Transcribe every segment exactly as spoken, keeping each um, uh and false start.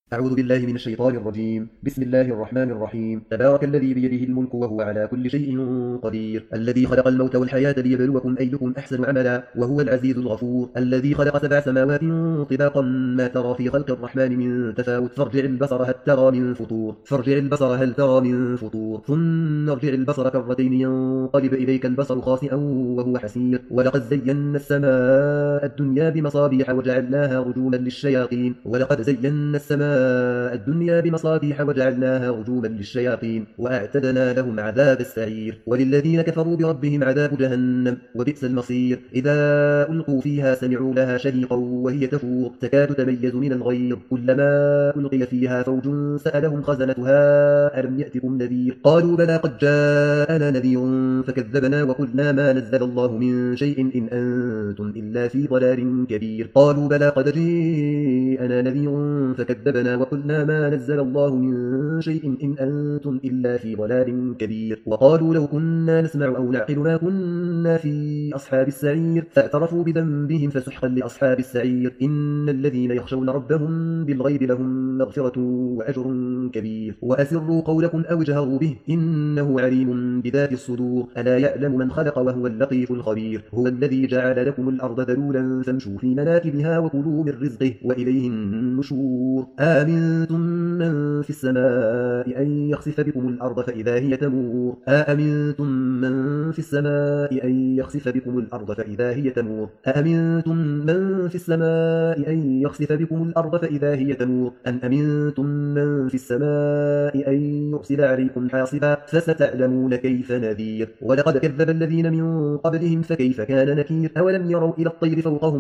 أعوذ بالله من الشيطان الرجيم. بسم الله الرحمن الرحيم. تبارك الذي بيده الملك وهو على كل شيء قدير، الذي خلق الموت والحياة ليبلوكم أيكم أحسن عملا وهو العزيز الغفور، الذي خلق سبع سماوات طباقا ما ترى في خلق الرحمن من تفاوت، فارجع البصر هل ترى من فطور فارجع البصر هل ترى من فطور ثم ارجع البصر كرتين ينقلب إليك البصر خاسئا وهو حسير، ولقد زينا السماء الدنيا بمصابيح وجعلناها رجوما للشياطين ولقد زينا السماء الدنيا بمصابيح وجعلناها رجوما للشياطين وأعتدنا لهم عذاب السعير، وللذين كفروا بربهم عذاب جهنم وبئس المصير. إذا ألقوا فيها سمعوا لها شهيقا وهي تفور تكاد تميز من الغيظ، كلما ألقي فيها فوج سألهم خزنتها ألم يأتكم نذير، قالوا بلى قد جاءنا نذير فكذبنا وقلنا ما نزل الله من شيء إن أنتم إلا في ضلال كبير، قالوا بلى قد جاءنا نذير فكذبنا وقلنا ما نزل الله من شيء إن أنتم إلا في ضلال كبير، وقالوا لو كنا نسمع أو نعقل ما كنا في أصحاب السعير، فاعترفوا بذنبهم فسحقا لأصحاب السعير. إن الذين يخشون ربهم بالغيب لهم مغفرة وأجر كبير، وأسروا قولكم أو اجهروا به إنه عليم بذات الصدور، ألا يعلم من خلق وهو اللطيف الخبير. هو الذي جعل لكم الأرض ذلولا فامشوا في مناكبها وكلوا من رزقه وإليه النشور. آمنتم من في السماء أن يخسف بكم الأرض فإذا هي تمور أأمنتم من في السماء أن يخسف بكم الأرض فإذا هي تمور أأمنتم من في السماء أن يخسف بكم الأرض فإذا هي تمور أم أمنتم من في السماء أن يرسل عليكم حاصبا فستعلمون كيف نذير. ولقد كذب الذين من قبلهم فكيف كان نكير. أولم يروا إلى الطير فوقهم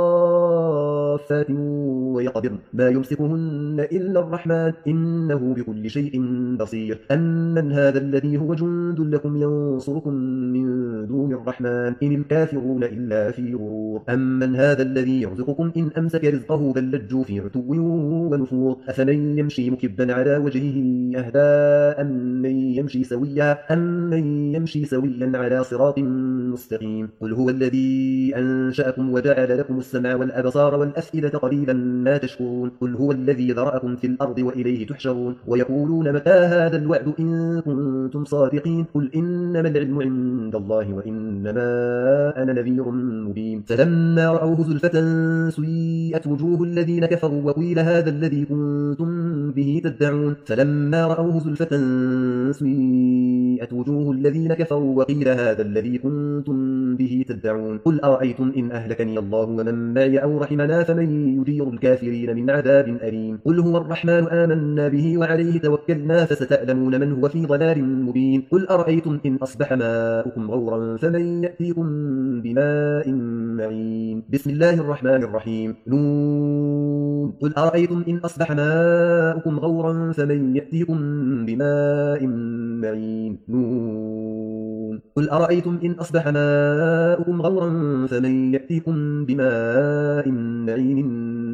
صافات ويقبضن ما يمسكهن إلا الرحمن إنه بكل شيء بصير. أمن هذا الذي هو جند لكم ينصركم من دون الرحمن إن الكافرون إلا في غرور. أمن هذا الذي يرزقكم إن أمسك رزقه بل لجوا في عتو ونفور. أفمن يمشي مكبا على وجهه أهدى أم من يمشي سويا أم من يمشي سويا على صراط مستقيم. قل هو الذي أنشأكم وجعل لكم السمع والأبصار والأفئدة قليلا ما تشكرون. قل هو الذي ذرأكم في الأرض وإليه تحشرون. ويقولون متى هذا الوعد إن كنتم صادقين. قل إنما العلم عند الله وإنما أنا نذير مبين. فلما رأوه زلفة سيئت وجوه الذين كفروا وقيل هذا الذي كنتم به تدعون. فلما رأوه زلفة سيئت وجوه الذين كفروا وقيل هذا الذي كنتم به تدعون. قل أرأيتم إن أهلكني الله ومن معي أو رحمنا فمن يجير الكافرين من عذاب أليم. قل هو الرحمن آمنا به وعليه توكلنا فستعلمون من هو في ضلال مبين. قل أرأيتم إن أصبح ماؤكم غورا فمن يأتيكم بماء معين. بسم الله الرحمن الرحيم. نون. قل أرأيتم إن أصبح ماؤكم غورا فمن يأتيكم بماء معين. نون. قل أرأيتم إن أصبح ماؤكم غورا فمن يأتيكم بماء معين.